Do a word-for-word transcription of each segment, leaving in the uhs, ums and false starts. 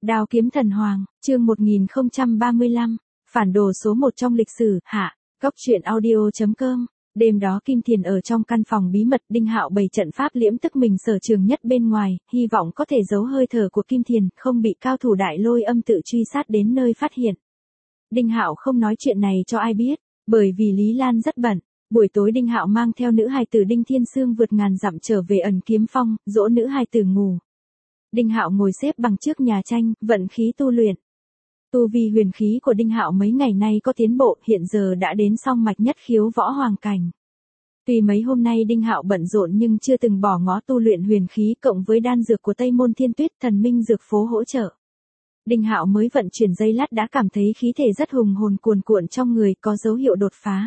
Đao kiếm thần hoàng, chương một nghìn không trăm ba mươi lăm, phản đồ số một trong lịch sử, hạ, góc truyện audio chấm com. Đêm đó Kim Thiền ở trong căn phòng bí mật, Đinh Hạo bày trận pháp liễm tức mình sở trường nhất bên ngoài, hy vọng có thể giấu hơi thở của Kim Thiền, không bị cao thủ đại lôi âm tự truy sát đến nơi phát hiện. Đinh Hạo không nói chuyện này cho ai biết, bởi vì Lý Lan rất bận. Buổi tối Đinh Hạo mang theo nữ hài tử Đinh Thiên Sương vượt ngàn dặm trở về ẩn kiếm phong, dỗ nữ hài tử ngủ. Đinh Hạo ngồi xếp bằng trước nhà tranh, vận khí tu luyện. Tu vi huyền khí của Đinh Hạo mấy ngày nay có tiến bộ, hiện giờ đã đến song mạch nhất khiếu võ hoàng cảnh. Tuy mấy hôm nay Đinh Hạo bận rộn nhưng chưa từng bỏ ngó tu luyện huyền khí, cộng với đan dược của Tây Môn Thiên Tuyết thần minh dược phố hỗ trợ. Đinh Hạo mới vận chuyển dây lát đã cảm thấy khí thể rất hùng hồn cuồn cuộn trong người, có dấu hiệu đột phá.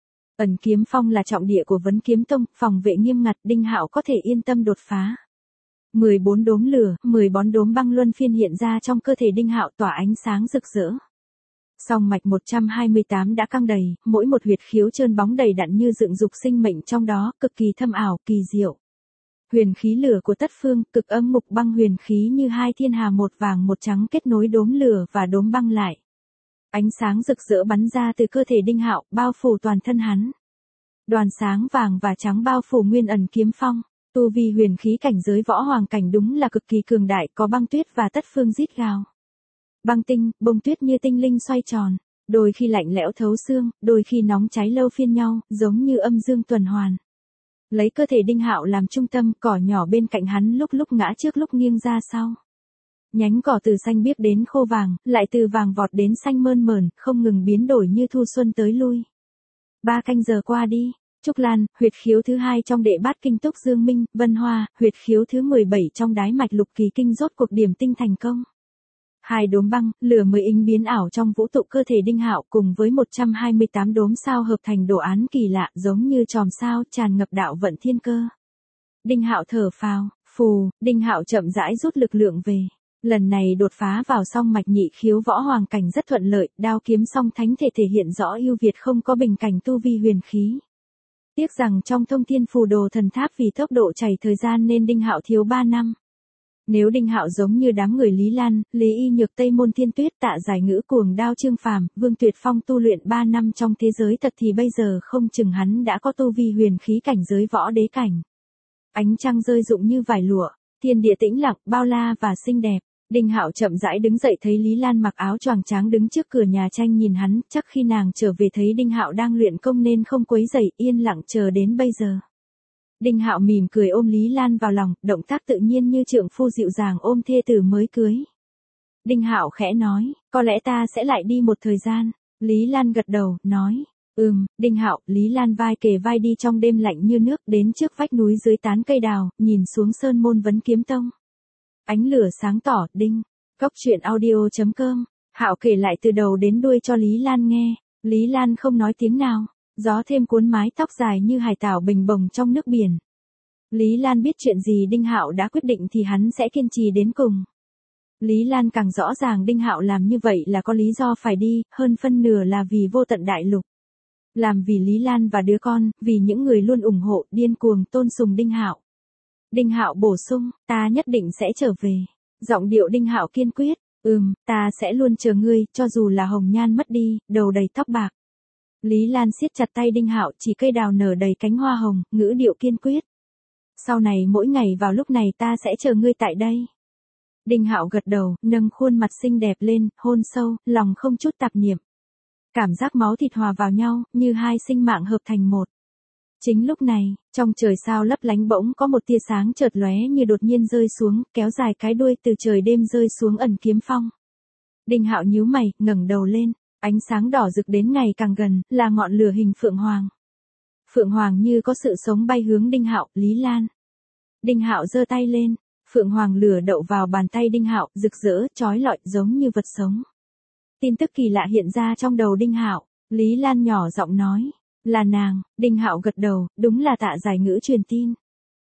Ẩn kiếm phong là trọng địa của Vấn Kiếm Tông, phòng vệ nghiêm ngặt, Đinh Hạo có thể yên tâm đột phá. mười bốn đốm lửa, mười bón đốm băng luân phiên hiện ra trong cơ thể Đinh Hạo tỏa ánh sáng rực rỡ. Song mạch một trăm hai mươi tám đã căng đầy, mỗi một huyệt khiếu trơn bóng đầy đặn như dựng dục sinh mệnh trong đó, cực kỳ thâm ảo, kỳ diệu. Huyền khí lửa của Tất Phương, cực âm mục băng huyền khí như hai thiên hà một vàng một trắng kết nối đốm lửa và đốm băng lại. Ánh sáng rực rỡ bắn ra từ cơ thể Đinh Hạo, bao phủ toàn thân hắn. Đoàn sáng vàng và trắng bao phủ nguyên ẩn kiếm phong. Tu vi huyền khí cảnh giới võ hoàng cảnh đúng là cực kỳ cường đại, có băng tuyết và Tất Phương rít gào. Băng tinh, bông tuyết như tinh linh xoay tròn, đôi khi lạnh lẽo thấu xương, đôi khi nóng cháy lâu phiên nhau, giống như âm dương tuần hoàn. Lấy cơ thể Đinh Hạo làm trung tâm, cỏ nhỏ bên cạnh hắn lúc lúc ngã trước lúc nghiêng ra sau. Nhánh cỏ từ xanh biếc đến khô vàng, lại từ vàng vọt đến xanh mơn mởn, không ngừng biến đổi như thu xuân tới lui. Ba canh giờ qua đi. Trúc Lan, huyệt khiếu thứ hai trong đệ bát kinh túc dương minh, Vân Hoa, huyệt khiếu thứ mười bảy trong đái mạch lục kỳ kinh rốt cuộc điểm tinh thành công. Hai đốm băng, lửa mới ính biến ảo trong vũ tụ cơ thể Đinh Hạo cùng với một trăm hai mươi tám đốm sao hợp thành đồ án kỳ lạ, giống như chòm sao tràn ngập đạo vận thiên cơ. Đinh Hạo thở phào, phù, Đinh Hạo chậm rãi rút lực lượng về. Lần này đột phá vào song mạch nhị khiếu võ hoàng cảnh rất thuận lợi, đao kiếm song thánh thể thể hiện rõ ưu việt không có bình cảnh tu vi huyền khí. Tiếc rằng trong thông thiên phù đồ thần tháp vì tốc độ chảy thời gian nên Đinh Hạo thiếu ba năm. Nếu Đinh Hạo giống như đám người Lý Lan, Lý Y Nhược Tây Môn Thiên Tuyết Tạ Giải Ngữ cuồng đao Trương Phàm, Vương Tuyệt Phong tu luyện ba năm trong thế giới thật thì bây giờ không chừng hắn đã có tu vi huyền khí cảnh giới võ đế cảnh. Ánh trăng rơi rụng như vải lụa, thiên địa tĩnh lặng, bao la và xinh đẹp. Đinh Hạo chậm rãi đứng dậy thấy Lý Lan mặc áo choàng trắng đứng trước cửa nhà tranh nhìn hắn, chắc khi nàng trở về thấy Đinh Hạo đang luyện công nên không quấy rầy, yên lặng chờ đến bây giờ. Đinh Hạo mỉm cười ôm Lý Lan vào lòng, động tác tự nhiên như trượng phu dịu dàng ôm thê tử mới cưới. Đinh Hạo khẽ nói, có lẽ ta sẽ lại đi một thời gian. Lý Lan gật đầu, nói, ừm. Đinh Hạo, Lý Lan vai kề vai đi trong đêm lạnh như nước đến trước vách núi dưới tán cây đào, nhìn xuống sơn môn Vấn Kiếm Tông. Ánh lửa sáng tỏ, đinh. Góc truyện audio chấm com. Hạo kể lại từ đầu đến đuôi cho Lý Lan nghe. Lý Lan không nói tiếng nào. Gió thêm cuốn mái tóc dài như hải tảo bình bồng trong nước biển. Lý Lan biết chuyện gì Đinh Hạo đã quyết định thì hắn sẽ kiên trì đến cùng. Lý Lan càng rõ ràng Đinh Hạo làm như vậy là có lý do phải đi, hơn phân nửa là vì vô tận đại lục. Làm vì Lý Lan và đứa con, vì những người luôn ủng hộ, điên cuồng tôn sùng Đinh Hạo. Đinh Hạo bổ sung, ta nhất định sẽ trở về. Giọng điệu Đinh Hạo kiên quyết, ừm, ta sẽ luôn chờ ngươi, cho dù là hồng nhan mất đi, đầu đầy tóc bạc. Lý Lan siết chặt tay Đinh Hạo, chỉ cây đào nở đầy cánh hoa hồng, ngữ điệu kiên quyết. Sau này mỗi ngày vào lúc này ta sẽ chờ ngươi tại đây. Đinh Hạo gật đầu, nâng khuôn mặt xinh đẹp lên, hôn sâu, lòng không chút tạp niệm. Cảm giác máu thịt hòa vào nhau, như hai sinh mạng hợp thành một. Chính lúc này, trong trời sao lấp lánh bỗng có một tia sáng chợt lóe như đột nhiên rơi xuống, kéo dài cái đuôi từ trời đêm rơi xuống ẩn kiếm phong. Đinh Hạo nhíu mày, ngẩng đầu lên, ánh sáng đỏ rực đến ngày càng gần, là ngọn lửa hình phượng hoàng. Phượng hoàng như có sự sống bay hướng Đinh Hạo, Lý Lan. Đinh Hạo giơ tay lên, phượng hoàng lửa đậu vào bàn tay Đinh Hạo, rực rỡ, chói lọi giống như vật sống. Tin tức kỳ lạ hiện ra trong đầu Đinh Hạo, Lý Lan nhỏ giọng nói. Là nàng. Đinh Hạo gật đầu, đúng là Tạ Giải Ngữ truyền tin.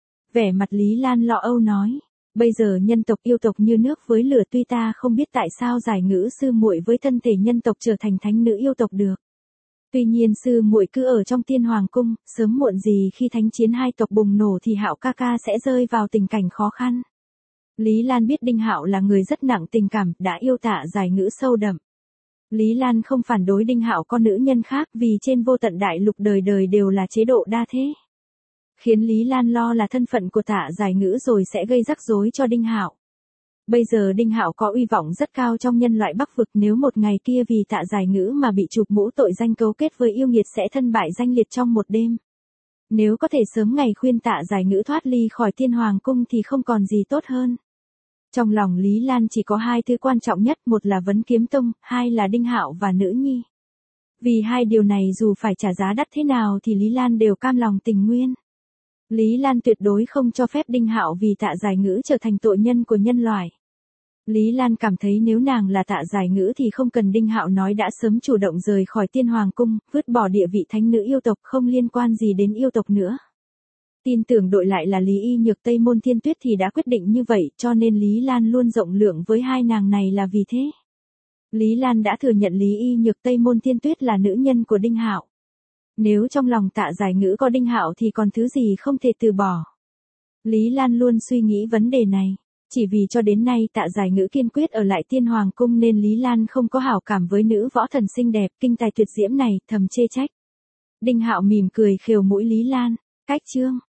Vẻ mặt Lý Lan lo âu nói, bây giờ nhân tộc yêu tộc như nước với lửa, tuy ta không biết tại sao Giải Ngữ sư muội với thân thể nhân tộc trở thành thánh nữ yêu tộc được. Tuy nhiên sư muội cứ ở trong Tiên Hoàng cung, sớm muộn gì khi thánh chiến hai tộc bùng nổ thì Hạo ca ca sẽ rơi vào tình cảnh khó khăn. Lý Lan biết Đinh Hạo là người rất nặng tình cảm, đã yêu Tạ Giải Ngữ sâu đậm. Lý Lan không phản đối Đinh Hạo có nữ nhân khác vì trên vô tận đại lục đời đời đều là chế độ đa thế. Khiến Lý Lan lo là thân phận của Tạ Giải Ngữ rồi sẽ gây rắc rối cho Đinh Hạo. Bây giờ Đinh Hạo có uy vọng rất cao trong nhân loại Bắc vực, nếu một ngày kia vì Tạ Giải Ngữ mà bị chụp mũ tội danh cấu kết với yêu nghiệt sẽ thân bại danh liệt trong một đêm. Nếu có thể sớm ngày khuyên Tạ Giải Ngữ thoát ly khỏi Thiên Hoàng cung thì không còn gì tốt hơn. Trong lòng Lý Lan chỉ có hai thứ quan trọng nhất, một là Vấn Kiếm Tông, hai là Đinh Hạo và nữ nhi. Vì hai điều này dù phải trả giá đắt thế nào thì Lý Lan đều cam lòng tình nguyên. Lý Lan tuyệt đối không cho phép Đinh Hạo vì Tạ Giải Ngữ trở thành tội nhân của nhân loại. Lý Lan cảm thấy nếu nàng là Tạ Giải Ngữ thì không cần Đinh Hạo nói đã sớm chủ động rời khỏi Thiên Hoàng cung, vứt bỏ địa vị thánh nữ yêu tộc, không liên quan gì đến yêu tộc nữa. Tin tưởng đội lại là Lý Y Nhược Tây Môn Thiên Tuyết thì đã quyết định như vậy, cho nên Lý Lan luôn rộng lượng với hai nàng này là vì thế. Lý Lan đã thừa nhận Lý Y Nhược Tây Môn Thiên Tuyết là nữ nhân của Đinh Hạo. Nếu trong lòng Tạ Giải Ngữ có Đinh Hạo thì còn thứ gì không thể từ bỏ. Lý Lan luôn suy nghĩ vấn đề này. Chỉ vì cho đến nay Tạ Giải Ngữ kiên quyết ở lại Thiên Hoàng cung nên Lý Lan không có hảo cảm với nữ võ thần xinh đẹp, kinh tài tuyệt diễm này, thầm chê trách. Đinh Hạo mỉm cười khều mũi Lý Lan, cách chương.